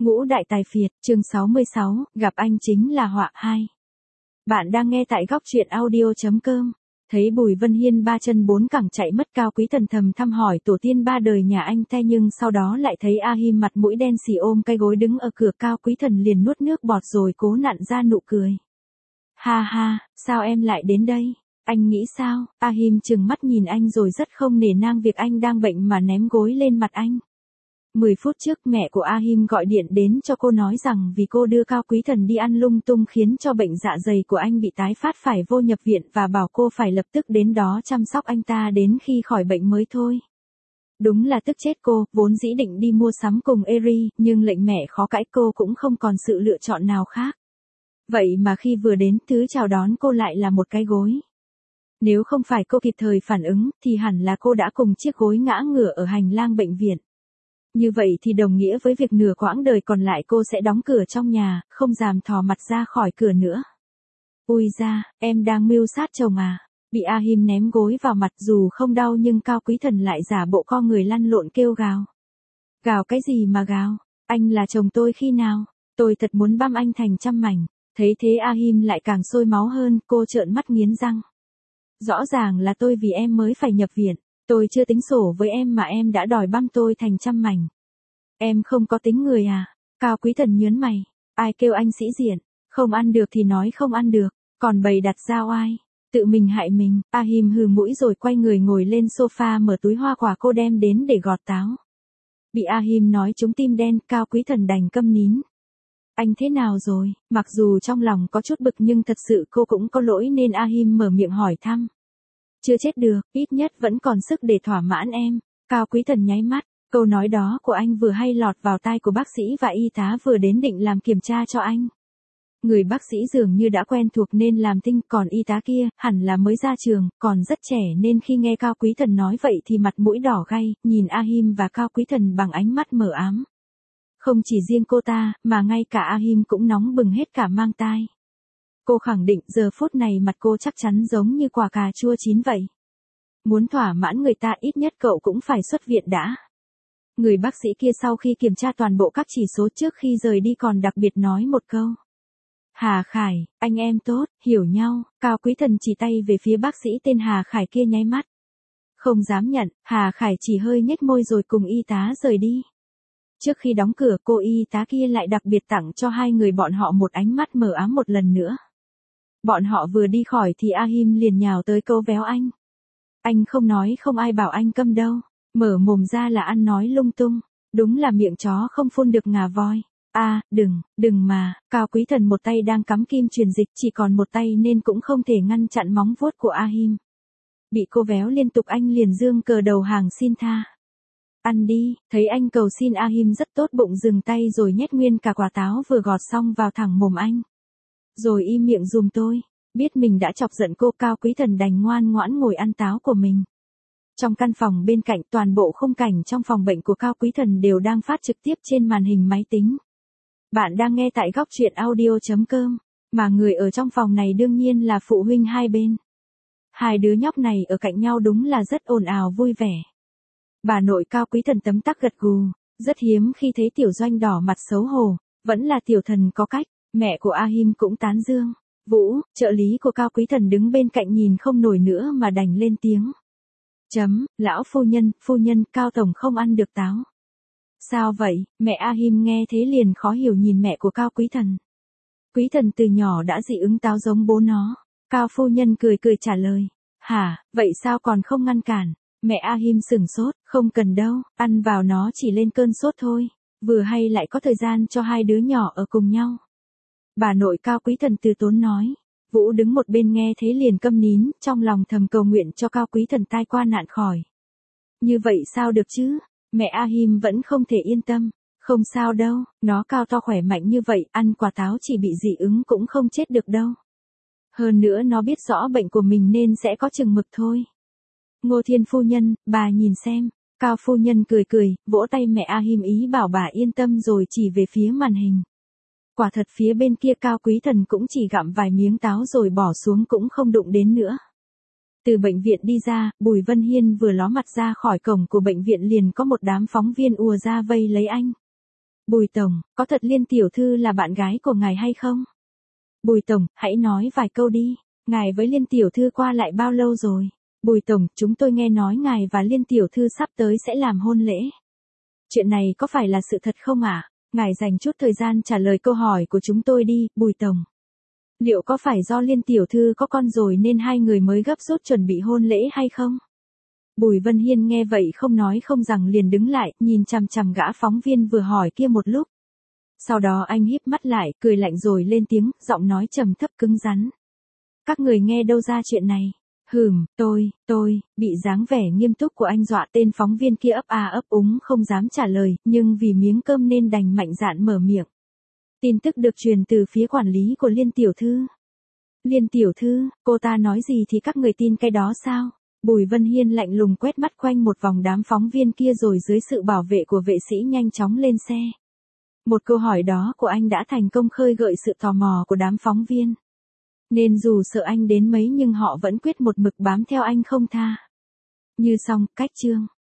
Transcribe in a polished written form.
Ngũ Đại Tài Phiệt, chương 66, gặp anh chính là họa 2. Bạn đang nghe tại góc truyện audio.com. Thấy Bùi Vân Hiên ba chân bốn cẳng chạy mất, Cao Quý Thần thầm thăm hỏi tổ tiên ba đời nhà anh ta, nhưng sau đó lại thấy A Him mặt mũi đen xì ôm cái gối đứng ở cửa. Cao Quý Thần liền nuốt nước bọt rồi cố nặn ra nụ cười. Ha ha, sao em lại đến đây? Anh nghĩ sao? A Him trừng mắt nhìn anh rồi rất không nể nang việc anh đang bệnh mà ném gối lên mặt anh. 10 phút trước mẹ của A Him gọi điện đến cho cô nói rằng vì cô đưa Cao Quý Thần đi ăn lung tung khiến cho bệnh dạ dày của anh bị tái phát phải vô nhập viện, và bảo cô phải lập tức đến đó chăm sóc anh ta đến khi khỏi bệnh mới thôi. Đúng là tức chết cô, vốn dĩ định đi mua sắm cùng Eri, nhưng lệnh mẹ khó cãi, cô cũng không còn sự lựa chọn nào khác. Vậy mà khi vừa đến, thứ chào đón cô lại là một cái gối. Nếu không phải cô kịp thời phản ứng, thì hẳn là cô đã cùng chiếc gối ngã ngửa ở hành lang bệnh viện. Như vậy thì đồng nghĩa với việc nửa quãng đời còn lại cô sẽ đóng cửa trong nhà, không dám thò mặt ra khỏi cửa nữa. Ui da, em đang mưu sát chồng à? Bị A Him ném gối vào mặt, dù không đau nhưng Cao Quý Thần lại giả bộ co người lăn lộn kêu gào. Gào cái gì mà gào? Anh là chồng tôi khi nào? Tôi thật muốn băm anh thành trăm mảnh. Thấy thế A Him lại càng sôi máu hơn, cô trợn mắt nghiến răng. Rõ ràng là tôi vì em mới phải nhập viện. Tôi chưa tính sổ với em mà em đã đòi băm tôi thành trăm mảnh. Em không có tính người à? Cao Quý Thần nhớn mày. Ai kêu anh sĩ diện? Không ăn được thì nói không ăn được, còn bày đặt ra oai. Tự mình hại mình. A Him hừ mũi rồi quay người ngồi lên sofa, mở túi hoa quả cô đem đến để gọt táo. Bị A Him nói trúng tim đen, Cao Quý Thần đành câm nín. Anh thế nào rồi? Mặc dù trong lòng có chút bực nhưng thật sự cô cũng có lỗi nên A Him mở miệng hỏi thăm. Chưa chết được, ít nhất vẫn còn sức để thỏa mãn em. Cao Quý Thần nháy mắt, câu nói đó của anh vừa hay lọt vào tai của bác sĩ và y tá vừa đến định làm kiểm tra cho anh. Người bác sĩ dường như đã quen thuộc nên làm thinh, còn y tá kia hẳn là mới ra trường, còn rất trẻ nên khi nghe Cao Quý Thần nói vậy thì mặt mũi đỏ gay, nhìn A Him và Cao Quý Thần bằng ánh mắt mờ ám. Không chỉ riêng cô ta, mà ngay cả A Him cũng nóng bừng hết cả mang tai. Cô khẳng định giờ phút này mặt cô chắc chắn giống như quả cà chua chín vậy. Muốn thỏa mãn người ta ít nhất cậu cũng phải xuất viện đã. Người bác sĩ kia sau khi kiểm tra toàn bộ các chỉ số trước khi rời đi còn đặc biệt nói một câu. Hà Khải, anh em tốt, hiểu nhau. Cao Quý Thần chỉ tay về phía bác sĩ tên Hà Khải kia nháy mắt. Không dám nhận, Hà Khải chỉ hơi nhếch môi rồi cùng y tá rời đi. Trước khi đóng cửa, cô y tá kia lại đặc biệt tặng cho hai người bọn họ một ánh mắt mờ ám một lần nữa. Bọn họ vừa đi khỏi thì A Him liền nhào tới câu véo anh. Anh không nói không ai bảo anh câm đâu. Mở mồm ra là ăn nói lung tung. Đúng là miệng chó không phun được ngà voi. Đừng mà. Cao Quý Thần một tay đang cắm kim truyền dịch, chỉ còn một tay nên cũng không thể ngăn chặn móng vuốt của A Him. Bị cô véo liên tục anh liền giương cờ đầu hàng xin tha. Ăn đi. Thấy anh cầu xin, A Him rất tốt bụng dừng tay rồi nhét nguyên cả quả táo vừa gọt xong vào thẳng mồm anh. Rồi im miệng giùm tôi. Biết mình đã chọc giận cô, Cao Quý Thần đành ngoan ngoãn ngồi ăn táo của mình. Trong căn phòng bên cạnh, toàn bộ khung cảnh trong phòng bệnh của Cao Quý Thần đều đang phát trực tiếp trên màn hình máy tính. Bạn đang nghe tại góc truyện audio.com, mà người ở trong phòng này đương nhiên là phụ huynh hai bên. Hai đứa nhóc này ở cạnh nhau đúng là rất ồn ào vui vẻ. Bà nội Cao Quý Thần tấm tắc gật gù, rất hiếm khi thấy Tiểu Doanh đỏ mặt xấu hổ, vẫn là tiểu thần có cách. Mẹ của A Him cũng tán dương. Vũ, trợ lý của Cao Quý Thần đứng bên cạnh nhìn không nổi nữa mà đành lên tiếng. Lão phu nhân, Cao Tổng không ăn được táo. Sao vậy? Mẹ A Him nghe thế liền khó hiểu nhìn mẹ của Cao Quý Thần. Quý Thần từ nhỏ đã dị ứng táo giống bố nó. Cao phu nhân cười cười trả lời. Hả, vậy sao còn không ngăn cản? Mẹ A Him sửng sốt, không cần đâu, ăn vào nó chỉ lên cơn sốt thôi. Vừa hay lại có thời gian cho hai đứa nhỏ ở cùng nhau. Bà nội Cao Quý Thần từ tốn nói. Vũ đứng một bên nghe thế liền câm nín, trong lòng thầm cầu nguyện cho Cao Quý Thần tai qua nạn khỏi. Như vậy sao được chứ? Mẹ A Him vẫn không thể yên tâm. Không sao đâu, nó cao to khỏe mạnh như vậy, ăn quả táo chỉ bị dị ứng cũng không chết được đâu. Hơn nữa nó biết rõ bệnh của mình nên sẽ có chừng mực thôi. Ngô Thiên phu nhân, bà nhìn xem. Cao phu nhân cười cười, vỗ tay mẹ A Him ý bảo bà yên tâm rồi chỉ về phía màn hình. Quả thật phía bên kia Cao Quý Thần cũng chỉ gặm vài miếng táo rồi bỏ xuống cũng không đụng đến nữa. Từ bệnh viện đi ra, Bùi Vân Hiên vừa ló mặt ra khỏi cổng của bệnh viện liền có một đám phóng viên ùa ra vây lấy anh. Bùi Tổng, có thật Liên tiểu thư là bạn gái của ngài hay không? Bùi Tổng, hãy nói vài câu đi. Ngài với Liên tiểu thư qua lại bao lâu rồi? Bùi Tổng, chúng tôi nghe nói ngài và Liên tiểu thư sắp tới sẽ làm hôn lễ. Chuyện này có phải là sự thật không ạ? Ngài dành chút thời gian trả lời câu hỏi của chúng tôi đi, Bùi Tổng. Liệu có phải do Liên tiểu thư có con rồi nên hai người mới gấp rút chuẩn bị hôn lễ hay không? Bùi Vân Hiên nghe vậy không nói không rằng liền đứng lại, nhìn chằm chằm gã phóng viên vừa hỏi kia một lúc. Sau đó anh híp mắt lại, cười lạnh rồi lên tiếng, giọng nói trầm thấp cứng rắn. Các người nghe đâu ra chuyện này? Tôi, bị dáng vẻ nghiêm túc của anh dọa tên phóng viên kia ấp úng không dám trả lời, nhưng vì miếng cơm nên đành mạnh dạn mở miệng. Tin tức được truyền từ phía quản lý của Liên tiểu thư. Liên tiểu thư, cô ta nói gì thì các người tin cái đó sao? Bùi Vân Hiên lạnh lùng quét mắt quanh một vòng đám phóng viên kia rồi dưới sự bảo vệ của vệ sĩ nhanh chóng lên xe. Một câu hỏi đó của anh đã thành công khơi gợi sự tò mò của đám phóng viên. Nên dù sợ anh đến mấy nhưng họ vẫn quyết một mực bám theo anh không tha. Như xong, cách chương.